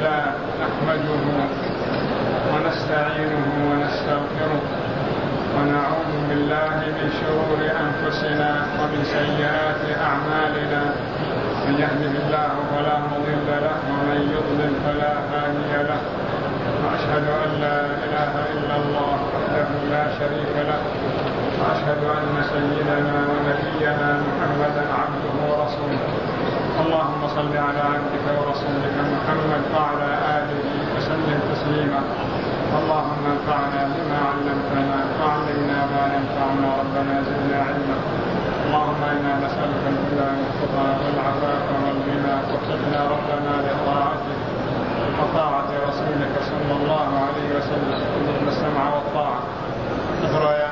لله نحمده ونستعينه ونستغفره ونعوذ بالله من شرور أنفسنا ومن سيئات أعمالنا، من يهده الله فلا مضل له ومن يضلل فلا هادي له، وأشهد أن لا إله إلا الله وحده لا شريك له، وأشهد أن سيدنا ونبينا محمدا عبده ورسوله. اللهم صل على عبدك ورسولك محمد وعلى آله وسلم تسليما. اللهم انفعنا بما علمتنا وعلمنا ما ينفعنا، ربنا زدنا علما. اللهم إنا نسألك الهدى والتقى والعفاف والغنى، وارزقنا ربنا لطاعتك وطاعة رسولك صلى الله عليه وسلم، ارزقنا السمع والطاعة. اقرأ يا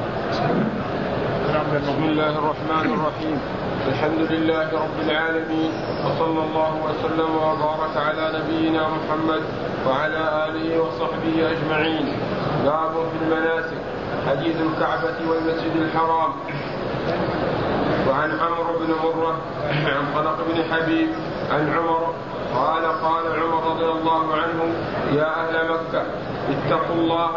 بسم الله الرحمن الرحيم. الحمد لله رب العالمين، وصلى الله وسلم وبارك على نبينا محمد وعلى آله وصحبه أجمعين. باب في المناسك، حديث الكعبة والمسجد الحرام. وعن عمرو بن مرة عن طلق بن حبيب عن عمر قال عمر رضي الله عنه: يا أهل مكة اتقوا الله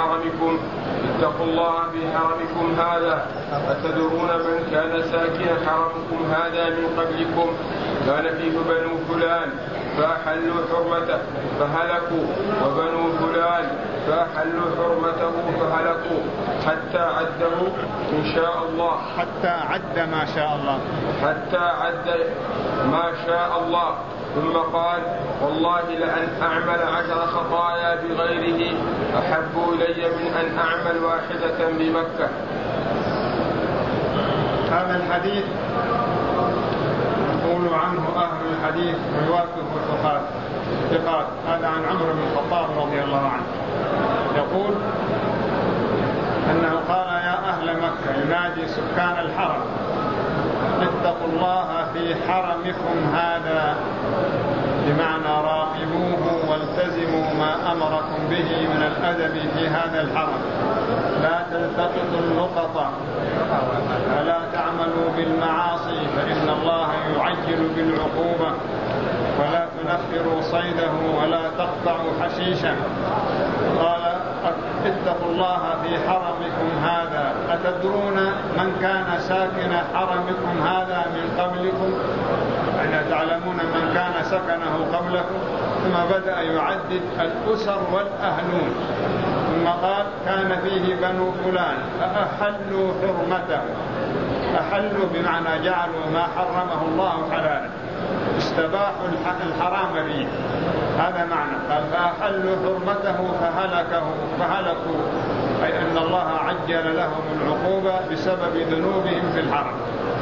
في حرمكم هذا. أتدرون من كان ساكن حرمكم هذا من قبلكم؟ كان فيه بنو فلان فأحلوا حرمته فهلكوا، وبنو فلان فأحلوا حرمته فهلكوا، حتى عده إن شاء الله، حتى عد ما شاء الله. ثم قال: والله لأن أعمل 10 خطايا بغيره أحب إلي من أن أعمل 1 بمكة. هذا الحديث يقول عنه أهل الحديث رواته ثقات. هذا عن عمرو بن الخطاب رضي الله عنه، يقول أنه قال: يا أهل مكة، ينادي سكان الحرم: اتقوا الله في حرمكم هذا، بمعنى راقبوه والتزموا ما أمركم به من الأدب في هذا الحرم، لا تلتقطوا اللقط ولا تعملوا بالمعاصي، فإن الله يعجل بالعقوبة، ولا تنفروا صيده ولا تقطعوا حشيشه. قال: اتقوا الله في حرمكم هذا. أتدرون من كان ساكن حرمكم هذا من قبلكم؟ يعني تعلمون من كان سكنه قبلكم. ثم بدأ يعدد الأسر والأهلون، ثم قال: كان فيه بنو فلان فأحلوا حرمته. أحلوا بمعنى جعلوا ما حرمه الله حلالا، استباحوا الحرام فيه، هذا معنى. قال: فأحلوا حرمته فهلكوا، أي أن الله عجل لهم العقوبة بسبب ذنوبهم في الحرم.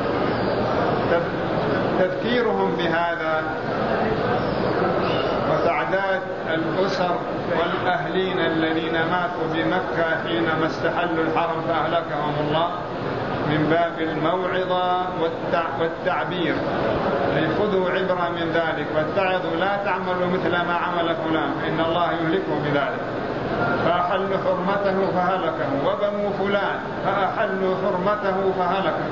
تذكيرهم بهذا وتعداد الأسر والأهلين الذين ماتوا بمكة حينما استحلوا الحرم فأهلكهم الله من باب الموعظة والتعبير، خذوا عبرة من ذلك واتعظوا، لا تعملوا مثل ما عمل فلان إن الله يهلكه بذلك. فأحلوا حرمته فهلكه، وبنو فلان فأحلوا حرمته فهلكه،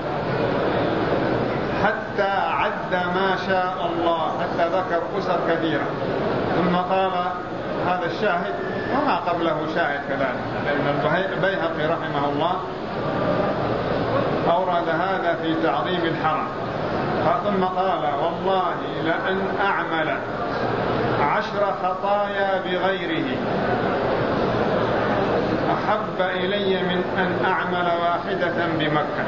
حتى عد ما شاء الله، حتى ذكر أسر كثيرة. ثم قال: هذا الشاهد وما قبله شاهد كذلك، لأن البيهقي رحمه الله أورد هذا في تعظيم الحرم. ثم قال: والله لأن أعمل 10 خطايا بغيره أحب إلي من أن أعمل 1 بمكة.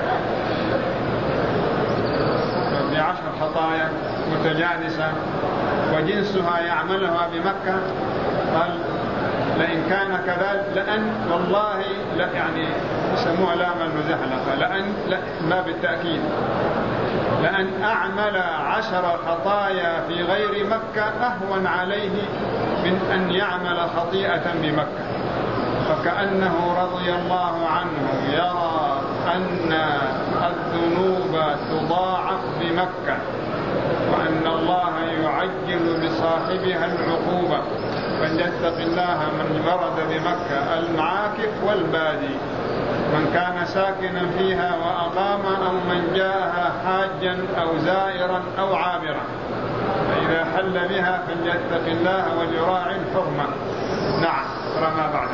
ب10 خطايا متجانسة وجنسها يعملها بمكة. قال: لئن كان كذلك، لأن والله يعني يسموها لام المزحلقة، لأن ما بالتأكيد، لأن أعمل 10 خطايا في غير مكة أهون عليه من أن يعمل خطيئة بمكة. فكأنه رضي الله عنه يرى أن الذنوب تضاعف بمكة، وأن الله يعجل بصاحبها العقوبة، فليتق الله من برد بمكة المعاكف والبادي، من كان ساكنا فيها وأقام، أو من جاءها حاجا أو زائرا أو عابرا. فإذا حل بها فليتق الله وليراعي الحرمة. نعم. ما بعد.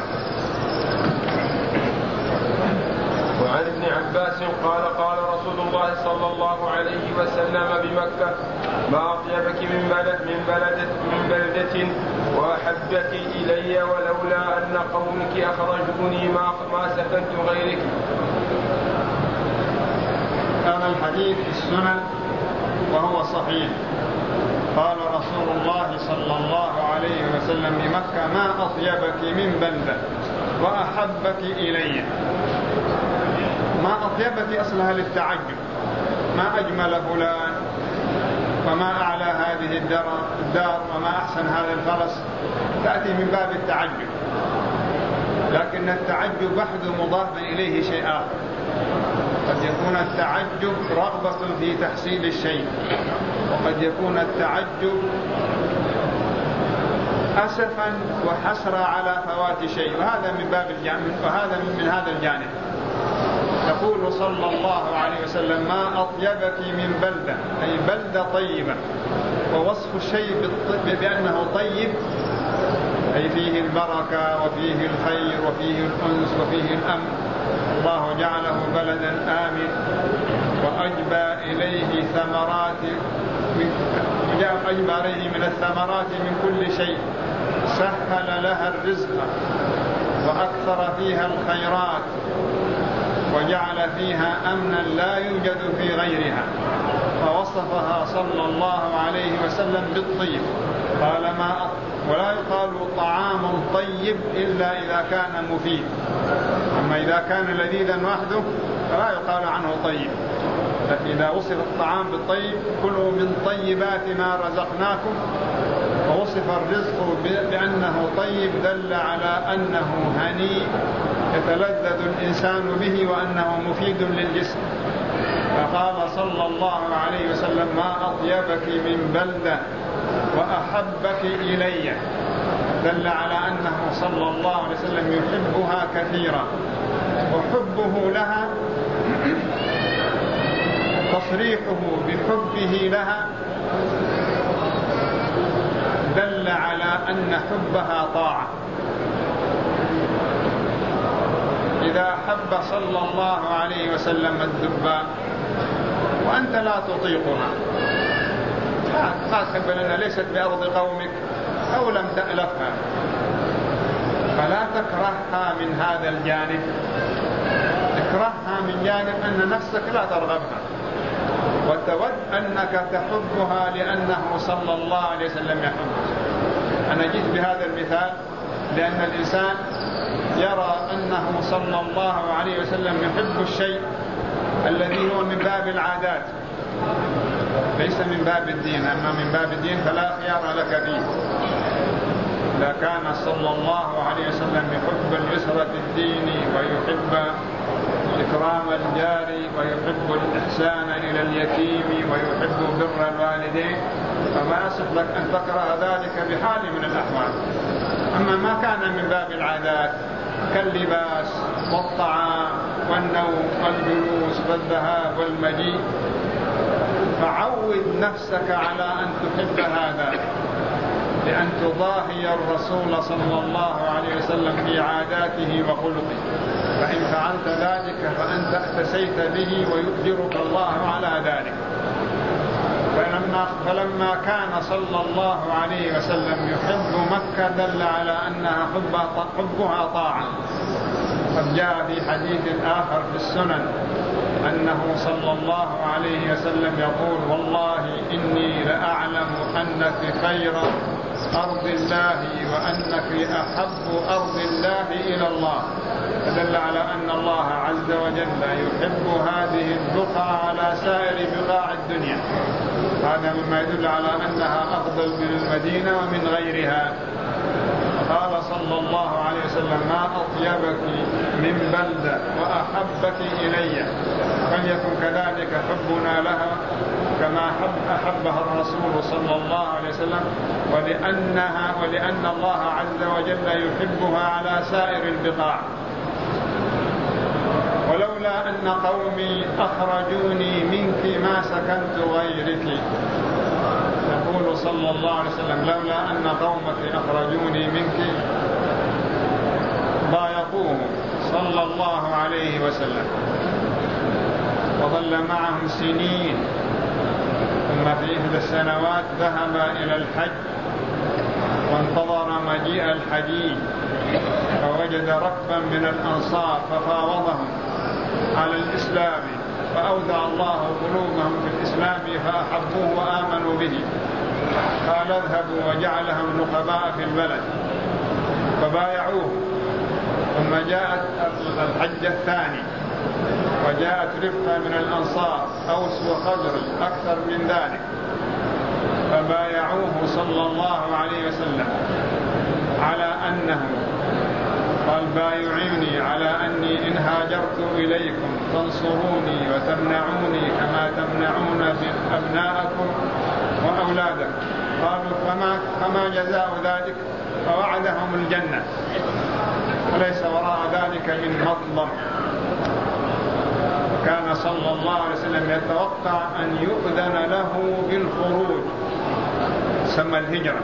وعن ابن عباس قال قال رسول الله صلى الله عليه وسلم بمكة: ما أطيبك من بلدة وأحبك إلي ولولا أن قومك أخرجوني ما سكنت غيرك. هذا الحديث في السنن وهو صحيح. قال رسول الله صلى الله عليه وسلم بمكة: ما أطيبك من بلدة وأحبك إلي. ما أطيبك أصلها للتعجب، ما أجمل فلان، وما أعلى هذه الدار، وما أحسن هذا الفرس، تأتي من باب التعجب. لكن التعجب وحده مضاف إليه شيء آخر. قد يكون التعجب رغبة في تحصيل الشيء، وقد يكون التعجب أسفا وحسرة على فوات شيء، وهذا من باب الجانب، وهذا من هذا الجانب. يقول صلى الله عليه وسلم: ما أطيبك من بلدة، أي بلدة طيبة. ووصف الشيء بأنه طيب أي فيه البركة وفيه الخير وفيه الأنس وفيه الأمن. الله جعله بلدا آمن وأجبى إليه من الثمرات من كل شيء، سهل لها الرزق وأكثر فيها الخيرات، وجعل فيها أمنا لا يوجد في غيرها. فوصفها صلى الله عليه وسلم بالطيب. قال: ولا يقال طعام طيب إلا إذا كان مفيد. أما إذا كان لذيذا وحده فلا يقال عنه طيب. فإذا وصف الطعام بالطيب: كلوا من طيبات ما رزقناكم، ووصف الرزق بأنه طيب، دل على أنه هنيء يتلذذ الإنسان به وأنه مفيد للجسم. فقال صلى الله عليه وسلم: ما أطيبك من بلدة وأحبك إلي، دل على أنه صلى الله عليه وسلم يحبها كثيرا. وحبه لها، تصريحه بحبه لها، دل على أن حبها طاعة. إذا أحب صلى الله عليه وسلم الدباء وأنت لا تطيقها، ما تحب لأنها ليست بأرض قومك أو لم تألفها، فلا تكرهها من هذا الجانب، اكرهها من جانب أن نفسك لا ترغبها، وتود أنك تحبها لأنه صلى الله عليه وسلم يحبها. أنا جيت بهذا المثال لأن الإنسان يرى أنه صلى الله عليه وسلم يحب الشيء الذي هو من باب العادات ليس من باب الدين. أما من باب الدين فلا خيار لك فيه. إذا كان صلى الله عليه وسلم يحب اليسر في الدين ويحب إكرام الجار ويحب الإحسان إلى اليتيم ويحب بر الوالدين، فما يصح لك أن تكره ذلك بحال من الأحوال. أما ما كان من باب العادات كاللباس والطعام والنوم والجلوس والذهاب والمجيء، فعود نفسك على أن تحب هذا، لأن تضاهي الرسول صلى الله عليه وسلم في عاداته وخلقه. فإن فعلت ذلك فأنت اتسيت به ويؤجرك الله على ذلك. فلما كان صلى الله عليه وسلم يحب مكة دل على أنها حبها طاعة. قد جاء في حديث آخر في السنن أنه صلى الله عليه وسلم يقول: والله إني لأعلم أنك خير أرض الله وأنك أحب أرض الله إلى الله. فدل على أن الله عز وجل يحب هذه البقعة على سائر بقاع الدنيا. هذا مما يدل على أنها أفضل من المدينة ومن غيرها. قال صلى الله عليه وسلم: ما أطيبك من بلدة وأحبك إلي. فليكن كذلك حبنا لها كما أحبها الرسول صلى الله عليه وسلم، ولأن الله عز وجل يحبها على سائر البقاع. ولولا أن قومي أخرجوني منك ما سكنت غيرك. يقول صلى الله عليه وسلم: لولا أن قومك أخرجوني منك ضايقوه صلى الله عليه وسلم، وظل معهم سنين، ثم في إحدى السنوات ذهب إلى الحج وانتظر مجيء الحجيج، فوجد ركبا من الأنصار ففاوضهم على الإسلام، فأودع الله قلوبهم في الإسلام فأحبوه وآمنوا به، قال اذهبوا، وجعلهم نقباء في البلد فبايعوه. ثم جاءت الحجة الثاني وجاءت رفقة من الأنصار أوس وخزرج أكثر من ذلك، فبايعوه صلى الله عليه وسلم على أنه قال: بايعوني على أني إن هاجرت إليكم تنصروني وتمنعوني كما تمنعون أبناءكم وأولادكم. قالوا: فما جزاء ذلك؟ فوعدهم الجنة، وليس وراء ذلك من مظلم. كان صلى الله عليه وسلم يتوقع أن يؤذن له بالخروج، سمى الهجرة،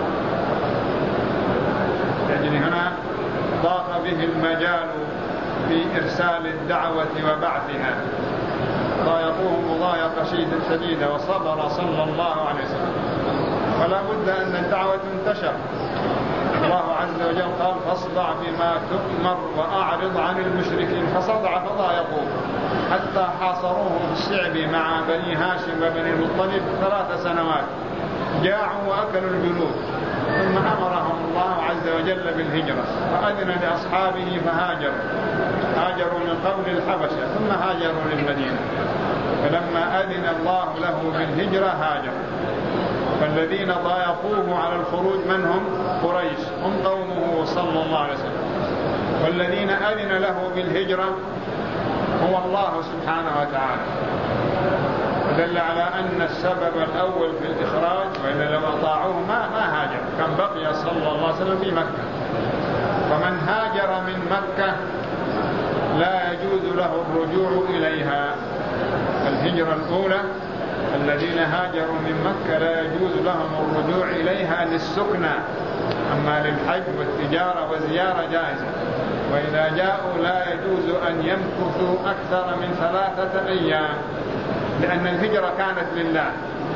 يعني هنا ضاق به المجال في إرسال الدعوة وبعثها، ضايقوه مضايقة شديدة وصبر صلى الله عليه وسلم. ولا بد أن الدعوة تنتشر. الله عز وجل قال: فاصدع بما تؤمر وأعرض عن المشركين، فصدع فضايقوه حتى حاصروه في الشعب مع بني هاشم وبني المطلب 3 سنوات، جاعوا وأكلوا الجلود. ثم أمرهم الله عز وجل بالهجرة، فأذن لأصحابه هاجروا من قبل الحبشة ثم هاجروا للمدينة، فلما أذن الله له بالهجرة هاجروا. فالذين ضايقوه على الخروج من هم؟ قريش، هم قومه صلى الله عليه وسلم. والذين أذن له بالهجرة هو الله سبحانه وتعالى، ودل على أن السبب الأول في الإخراج، وإذا لو أطاعوه ما هاجر، كان بقي صلى الله عليه وسلم في مكة. فمن هاجر من مكة لا يجوز له الرجوع إليها. الهجرة الأولى الذين هاجروا من مكة لا يجوز لهم الرجوع إليها للسكنى، أما للحج والتجارة والزيارة جائزة. وإذا جاءوا لا يجوز أن يمكثوا أكثر من 3 أيام، لأن الهجرة كانت لله،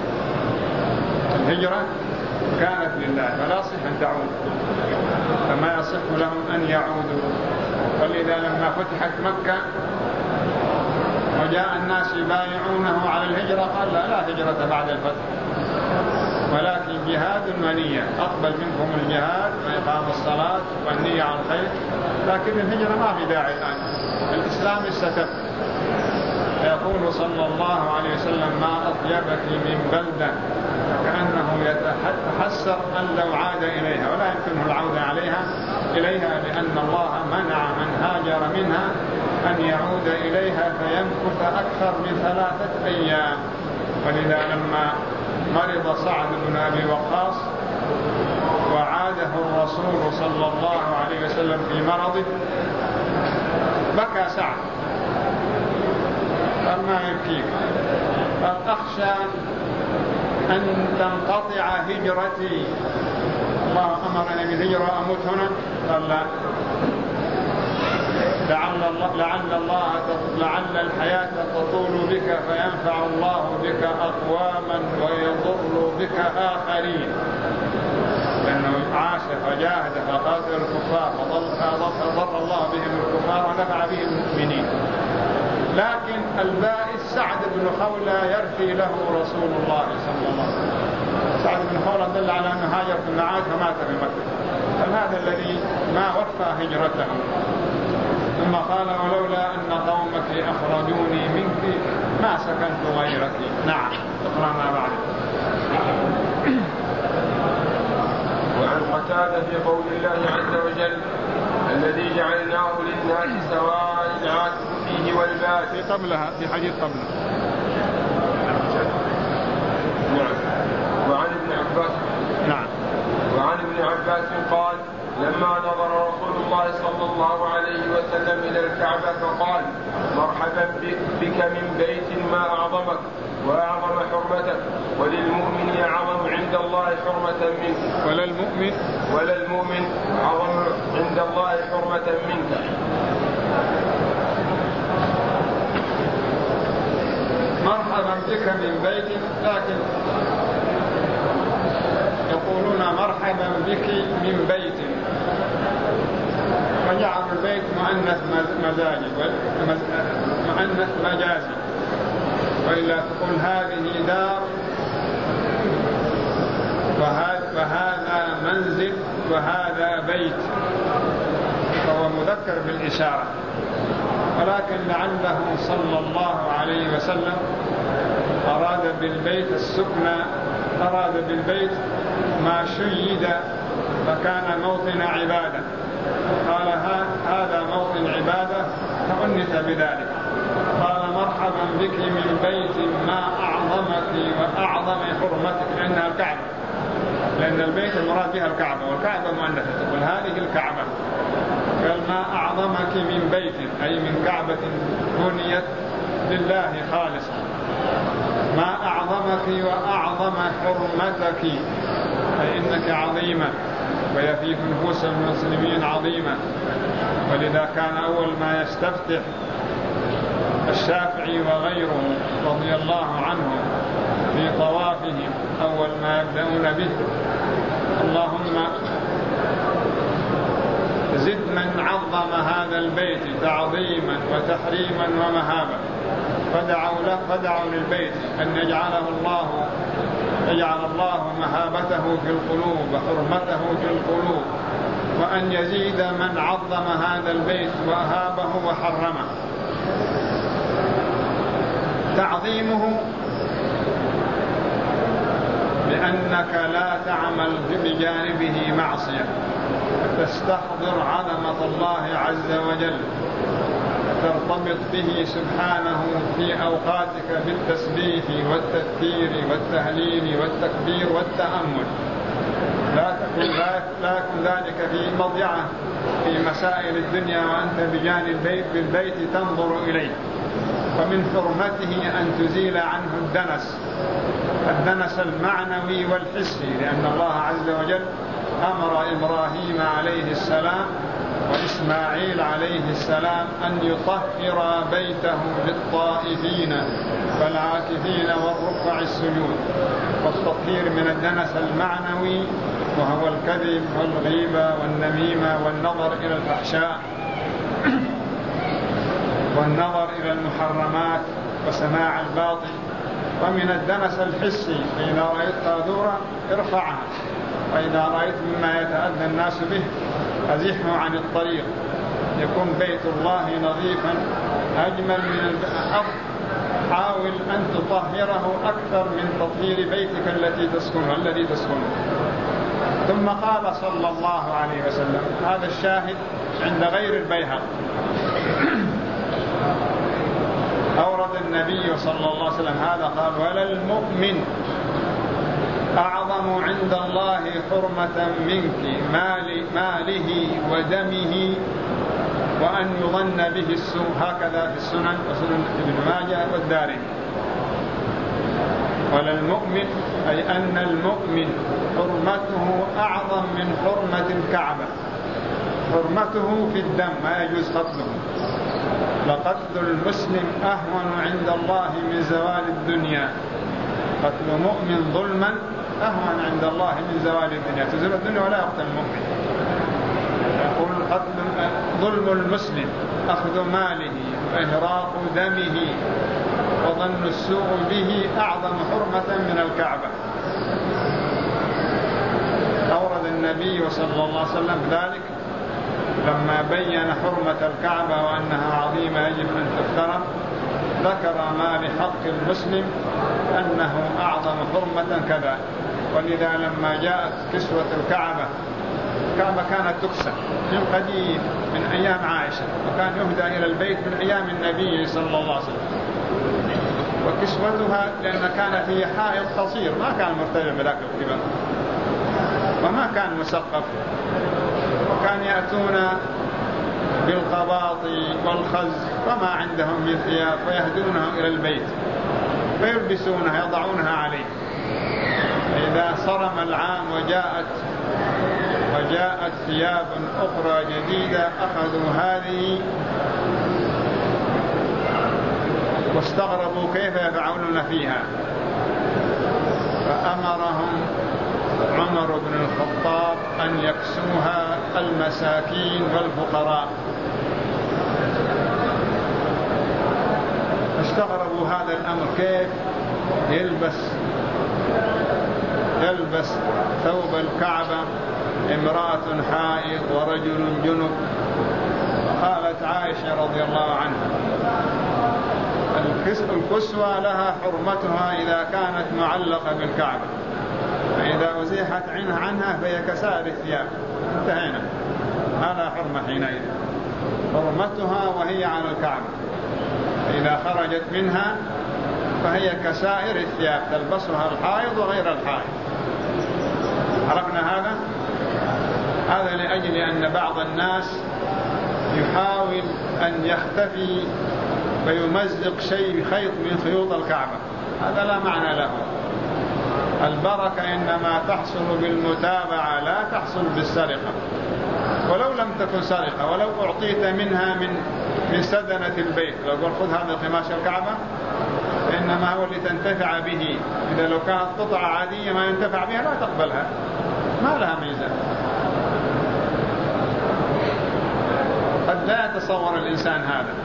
الهجرة كانت لله، فلا يصح أن تعود، فما يصح لهم أن يعودوا. ولذا لما فتحت مكة وجاء الناس يبايعونه على الهجرة قال: لا هجرة بعد الفتح، ولكن جهاد ونية، أقبل منكم الجهاد وإقام الصلاة والنية على الخير، لكن الهجرة ما في داعي الآن، الإسلام استتب. يقول صلى الله عليه وسلم: ما أطيبك من بلدة، كأنه يتحسر أن لو عاد إليها، ولا يمكنه العودة إليها لأن الله منع من هاجر منها أن يعود إليها فيمكث أكثر من 3 أيام. ولذا لما مرض سعد بن أبي وقاص وعاده الرسول صلى الله عليه وسلم في مرضه، بكى سعد، قال: ما يبكيك؟ قال: أخشى أن تنقطع هجرتي، الله أمرني بالهجرة أموت هنا. قال: لا، لعل الحياة تطول بك فينفع الله بك أقواما ويضر بك آخرين، لأنه عاش فجاهد فقاتل الكفار فضر الله بهم الكفار ونفع بهم المؤمنين. لكن البائس سعد بن خولة يرثي له رسول الله صلى الله عليه وسلم. سعد بن خولة دل على أنه هاجر في المعاد فمات في مكة، فهذا الذي ما وفى هجرته. ثم قال: ولولا أن قومك أخرجوني منك ما سكنت غيرك. نعم، اقرأ ما بعد. وعن قتادة في قول الله عز وجل: الذي جعلناه للناس سواء العاكف فيه والباد. في قبلها، في حديث قبلها. نعم. وعن ابن عباس قال: لما نظر رسول الله صلى الله عليه وسلم إلى الكعبة فقال: مرحبا بك من بيت ما أعظمك وأعظم حرمتك، وللمؤمن أعظم عند الله حرمة منك، وللمؤمن أعظم عند الله حرمة منك. مرحبا بك من بيت، لكن يقولون مرحبا بك من بيت، فجعل البيت مؤنث مجازي، وإلا تقول هذه دار وهذا منزل وهذا بيت، فهو مذكر بالإشارة. ولكن لعله صلى الله عليه وسلم أراد بالبيت السكنى، أراد بالبيت ما شيد فكان موطن عبادة، قال هذا موطن عبادة فأنث بذلك. قال مرحبا بك من بيت ما أعظمك وأعظم حرمتك، لأنها الكعبة، لأن البيت المراد بها الكعبة، والكعبة مؤنثة، تقول هذه الكعبة. قال ما أعظمك من بيت، أي من كعبة بنيت لله خالصة. ما أعظمك وأعظم حرمتك، أي إنك عظيمة، وهي في نفوس المسلمين عظيمة. ولذا كان أول ما يستفتح الشافعي وغيره رضي الله عنهم في طوافهم، أول ما يبدأون به: اللهم زد من عظم هذا البيت تعظيما وتحريما ومهابة. فدعوا للبيت أن يجعل الله مهابته في القلوب وحرمته في القلوب، وأن يزيد من عظم هذا البيت وأهابه وحرمه. تعظيمه بأنك لا تعمل بجانبه معصية، تستحضر عظمة الله عز وجل، ترتبط به سبحانه في أوقاتك بالتسبيح والتذكير والتهليل والتكبير والتأمل. لا يكون ذلك في مضيعة في مسائل الدنيا وأنت بجانب البيت تنظر إليه. ومن حرمته أن تزيل عنه الدنس المعنوي والحسي، لأن الله عز وجل أمر إبراهيم عليه السلام وإسماعيل عليه السلام أن يطهر بيته للطائفين والعاكفين والركع السجود. والتطهير من الدنس المعنوي وهو الكذب والغيبة والنميمة والنظر إلى الفحشاء والنظر إلى المحرمات وسماع الباطل. ومن الدنس الحسي: فإذا رأيت قاذورة ارفعها، وإذا رأيت مما يتأذى الناس به أزحه عن الطريق. يكون بيت الله نظيفا أجمل من الأرض. حاول أن تطهره أكثر من تطهير بيتك الذي تسكنه. ثم قال صلى الله عليه وسلم، هذا الشاهد عند غير البيهقي، أورد النبي صلى الله عليه وسلم هذا، قال: وللمؤمن أعظم عند الله حرمة منك ماله ودمه وأن يظن به السوء. هكذا في السنن وسنن ابن ماجه والدارمي. وللمؤمن أي أن المؤمن حرمته أعظم من حرمة الكعبة. حرمته في الدم، ما يجوز قتله. لقتل المسلم أهون عند الله من زوال الدنيا. قتل مؤمن ظلما أهون عند الله من زوال الدنيا. تزول الدنيا ولا يقتل المؤمن. يقول قتل ظلم المسلم أخذ ماله وإهراق دمه وظن السوء به أعظم حرمة من الكعبة. أورد النبي صلى الله عليه وسلم ذلك لما بين حرمة الكعبة وأنها عظيمة يجب أن تحترم. ذكر ما لحق المسلم أنه أعظم حرمة كذا. ولذا لما جاءت كسوة الكعبة كانت تكسى من قديم من أيام عائشة، وكان يهدى إلى البيت من أيام النبي صلى الله عليه وسلم. وكسوتها لأن كانت هي حائط قصير، ما كان مرتفع بذاك الكبر وما كان مسقف، وكان كان يأتون بالقباط والخز وما عندهم من ثياب فيهدونهم إلى البيت فيلبسونها يضعونها عليه. فإذا صرم العام وجاءت ثياب أخرى جديدة أخذوا هذه واستغربوا كيف يفعلون فيها، فأمرهم عمر بن الخطاب أن يكسوها المساكين والفقراء. استغربوا هذا الأمر، كيف يلبس ثوب الكعبة امرأة حائض ورجل جنب؟ قالت عائشة رضي الله عنها الكسوة لها حرمتها إذا كانت معلقة بالكعبة، فإذا أزيحت عنها فهي كسائر الثياب، انتهينا، هذا حرمة حينئذ، حرمتها وهي على الكعبة، فإذا خرجت منها فهي كسائر الثياب تلبسها الحائض وغير الحائض. عرفنا هذا لأجل أن بعض الناس يحاول أن يختفي ويمزق خيط من خيوط الكعبة، هذا لا معنى له. البركة إنما تحصل بالمتابعة لا تحصل بالسرقة، ولو لم تكن سرقة، ولو أعطيت منها من سدنة البيت، لو قل خذ هذا قماش الكعبة إنما هو اللي تنتفع به، إذا لو كانت قطعة عادية ما ينتفع بها لا تقبلها، ما لها ميزة. قد لا يتصور الإنسان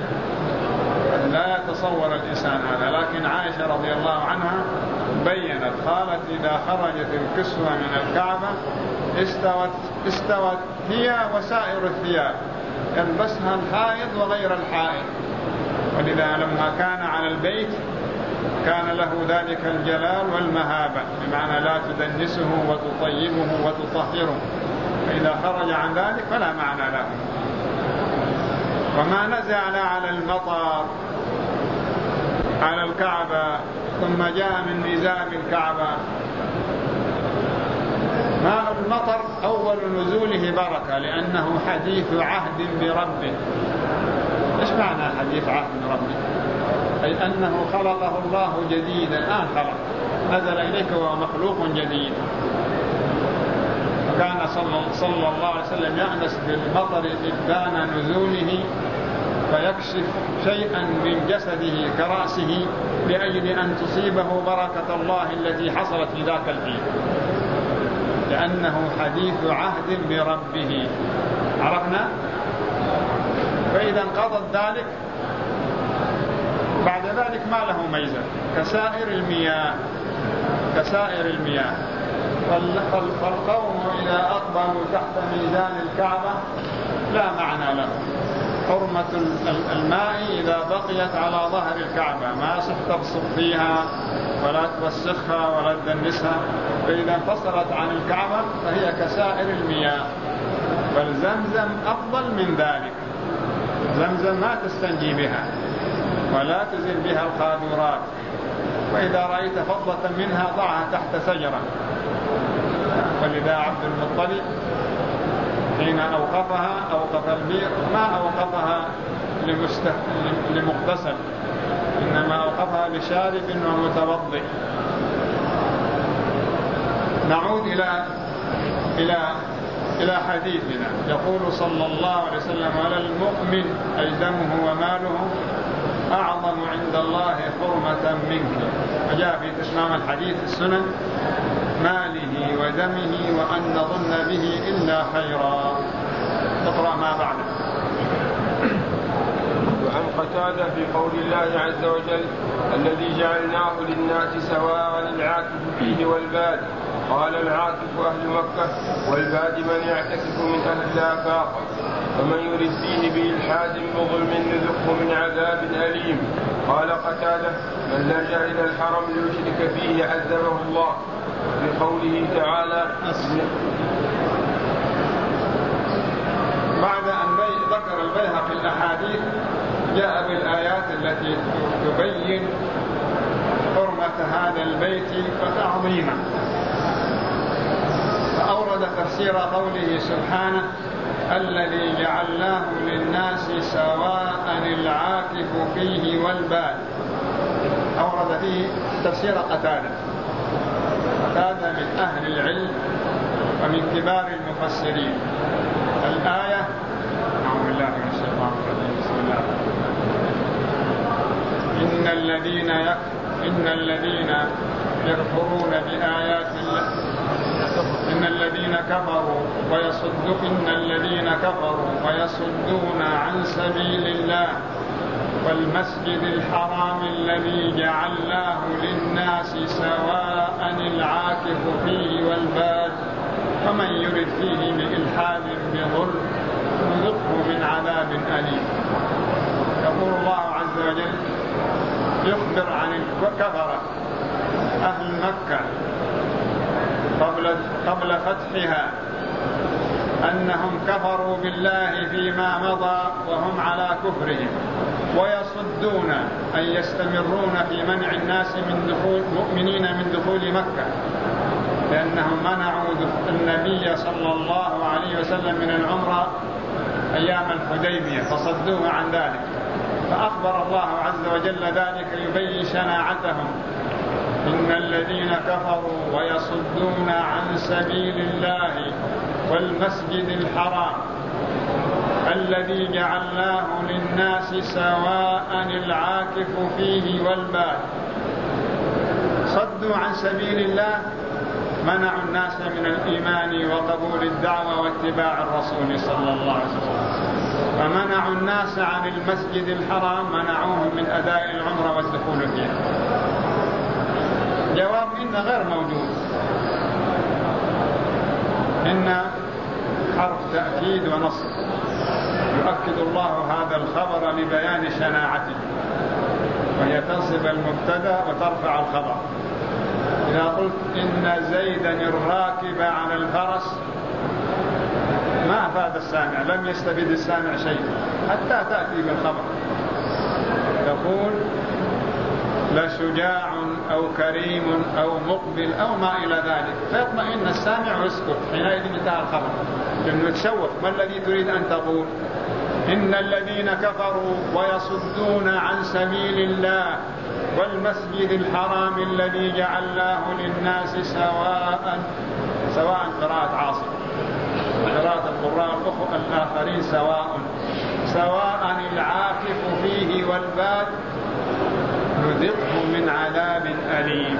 هذا، لكن عائشة رضي الله عنها بيّنت، قالت إذا خرجت الكسوة من الكعبة استوت هي وسائر الثياب يلبسها الحائض وغير الحائض، ولذا لما كان على البيت كان له ذلك الجلال والمهابة، بمعنى لا تدنسه وتطيبه وتطهره، فإذا خرج عن ذلك فلا معنى له. وما نزل على المطر على الكعبة ثم جاء من ميزاب الكعبة، ماء المطر أول نزوله بركة لأنه حديث عهد بربه. إيش معنى حديث عهد بربه؟ أي أنه خلقه الله جديدا، الآن خلق، نزل إليك وهو مخلوق جديد. وكان صلى الله عليه وسلم يأنس بالمطر إبدان نزوله فيكشف شيئا من جسده كرأسه لأجل أن تصيبه بركة الله التي حصلت في ذاك الحين، لأنه حديث عهد بربه. عرفنا؟ فإذا انقضت ذلك بعد ذلك ما له ميزة كسائر المياه. فالقوم إذا أقبلوا تحت ميزان الكعبة لا معنى له. حرمة الماء إذا بقيت على ظهر الكعبة ما يصح تبصق فيها ولا توسخها ولا تدنسها، فإذا انفصلت عن الكعبة فهي كسائر المياه. والزمزم أفضل من ذلك، زمزم ما تستنجي بها ولا تزل بها القاذورات، وإذا رأيت فضة منها ضعها تحت شجرة. ولذا عبد المطلب حين أوقف البئر ما أوقفها لمغتسل، إنما أوقفها لشارب ومتوضئ. نعود إلى حديثنا. يقول صلى الله عليه وسلم: على المؤمن أي دمه وماله أعظم عند الله حرمة منك. وجاء في تمام الحديث السنن: ماله ودمه وأن نظن به إلا خيرا. نقرأ ما بعده. وعن قتادة في قول الله عز وجل: الذي جعلناه للناس سواء العاكف فيه والباد. قال: العاكف أهل مكة، والباد من يعتكف من أهل الآفاق، فمن يرد فيه بإلحاد بظلم نذقه من عذاب أليم. قال قتادة: من لجأ إلى الحرم ليشرك فيه عذبه الله. في قوله تعالى: بعد أن ذكر البيهقي الأحاديث جاء بالآيات التي تبين حرمة هذا البيت وتعظيمه، فأورد تفسير قوله سبحانه: الذي جعلناه للناس سواء العاكف فيه والباد. أورد فيه تفسير قتادة من أهل العلم ومن كبار المفسرين. الآية أعوذ بالله من الشيطان الرجيم. بسم الله. إن الذين يكفرون بآيات الله إن الذين كفروا ويصدون عن سبيل الله والمسجد الحرام الذي جعلناه للناس سواء العاكف فيه والباد ومن يرد فيه بإلحاد بظلم نذقه من عذاب أليم. يقول الله عز وجل يخبر عن الكفرة أهل مكة قبل فتحها أنهم كفروا بالله فيما مضى وهم على كفرهم، ويصدون أي يستمرون في منع الناس مؤمنين من دخول مكة، لأنهم منعوا النبي صلى الله عليه وسلم من العمرة أيام الحديبية فصدوه عن ذلك. فأخبر الله عز وجل ذلك يبين شناعتهم. إن الذين كفروا ويصدون عن سبيل الله والمسجد الحرام الذي جعلناه للناس سواء العاكف فيه والباد. صدوا عن سبيل الله، منعوا الناس من الإيمان وقبول الدعوة واتباع الرسول صلى الله عليه وسلم. فمنعوا الناس عن المسجد الحرام، منعوهم من أداء العمرة والدخول فيها. جواب إن غير موجود. إن حرف تأكيد ونصب، يؤكد الله هذا الخبر لبيان شناعته، وهي تنصب المبتدأ وترفع الخبر. إذا قلت إن زيدا الراكب على الفرس ما أفاد السامع، لم يستفيد السامع شيء حتى تأتي بالخبر. يقول لشجاع أو كريم أو مقبل أو ما إلى ذلك، فيطمئن السامع ويسكت، حينئذ انتهى الخبر، لأنه تشوف. ما الذي تريد أن تقول؟ إن الذين كفروا ويصدون عن سبيل الله والمسجد الحرام الذي جعلناه للناس سواء قراءة عاصم وقراءة القراء الآخرين سواء العاكف فيه والباد نذقه من عذاب أليم.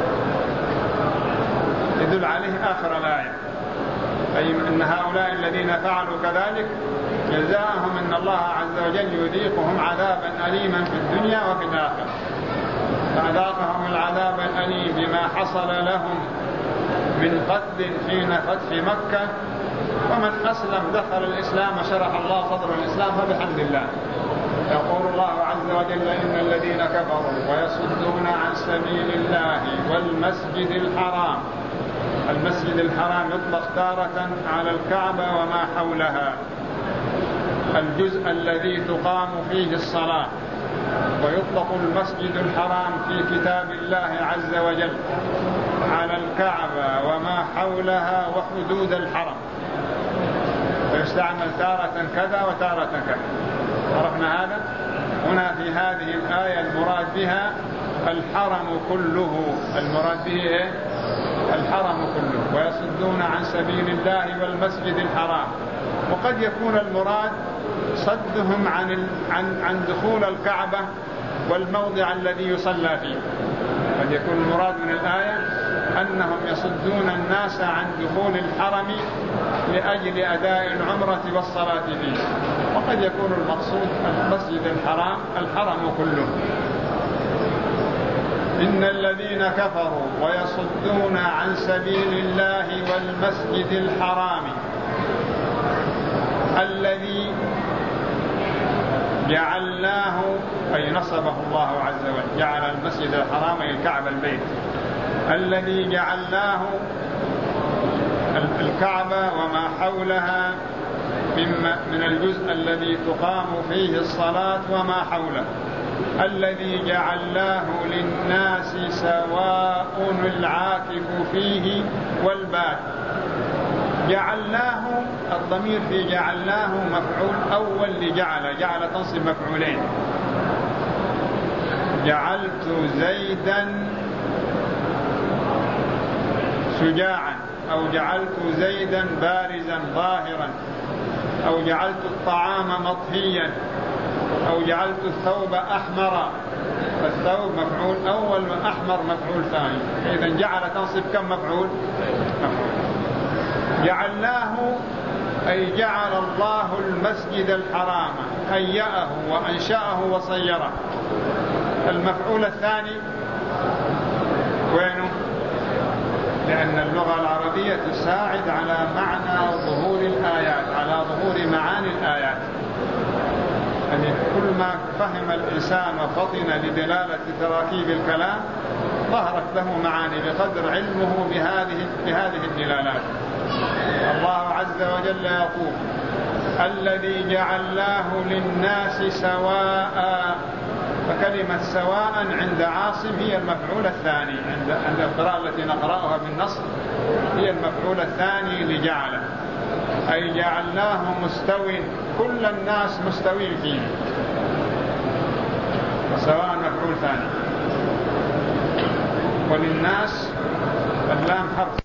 يدل عليه آخر الآية، أي أن هؤلاء الذين فعلوا كذلك جزاءهم أن الله عز وجل يذيقهم عذابا أليما في الدنيا وفي الآخرة. فأذاقهم العذاب الأليم بما حصل لهم من قتل حين فتح مكة، ومن أسلم دخل الإسلام شرح الله صدر الإسلام، فبحمد الله. يقول الله عز وجل إن الذين كفروا ويصدون عن سبيل الله والمسجد الحرام. المسجد الحرام يطلق تارة على الكعبة وما حولها، الجزء الذي تقام فيه الصلاة، ويطلق المسجد الحرام في كتاب الله عز وجل على الكعبة وما حولها وحدود الحرم، ويستعمل تارة كذا وتارة كذا. عرفنا هذا؟ هنا في هذه الآية المراد بها الحرم كله، المراد به الحرم كله. ويصدون عن سبيل الله والمسجد الحرام، وقد يكون المراد صدهم عن دخول الكعبة والموضع الذي يصلى فيه. قد يكون المراد من الآية أنهم يصدون الناس عن دخول الحرم لأجل أداء العمرة والصلاة فيه، وقد يكون المقصود المسجد الحرام الحرم كله. إن الذين كفروا ويصدون عن سبيل الله والمسجد الحرام الذي جعلناه، أي نصبه الله عز وجل، جعل المسجد الحرام أي الكعبة البيت، الذي جعلناه الكعبة وما حولها من الجزء الذي تقام فيه الصلاة وما حوله، الذي جعلناه للناس سواء العاكف فيه والباد. جعلناه الضمير في جعلناه مفعول أول لجعل، جعل تنصب مفعولين، جعلت زيدا شجاعا، أو جعلت زيدا بارزا ظاهرا، أو جعلت الطعام مطهيا، أو جعلت الثوب أحمرا. فالثوب مفعول أول وأحمر مفعول ثاني. إذن جعل تنصب كم مفعول؟ جعلناه أي جعل الله المسجد الحرام، هيأه وأنشأه وصيره. المفعول الثاني وينه؟ لأن اللغة العربية تساعد على معنى ظهور الآيات، على ظهور معاني الآيات. يعني كل ما فهم الإنسان وفطن لدلالة تراكيب الكلام ظهرت له معاني بقدر علمه بهذه الدلالات. الله عز وجل يقول: الذي جعلناه للناس سواء. فكلمة سواء عند عاصم هي المفعول الثاني، عند القراءة التي نقرأها بالنص هي المفعول الثاني لجعله، أي جعلناه مستوٍ، كل الناس مستوين فيه. وسواء مفعول ثاني. وللناس اللام حرف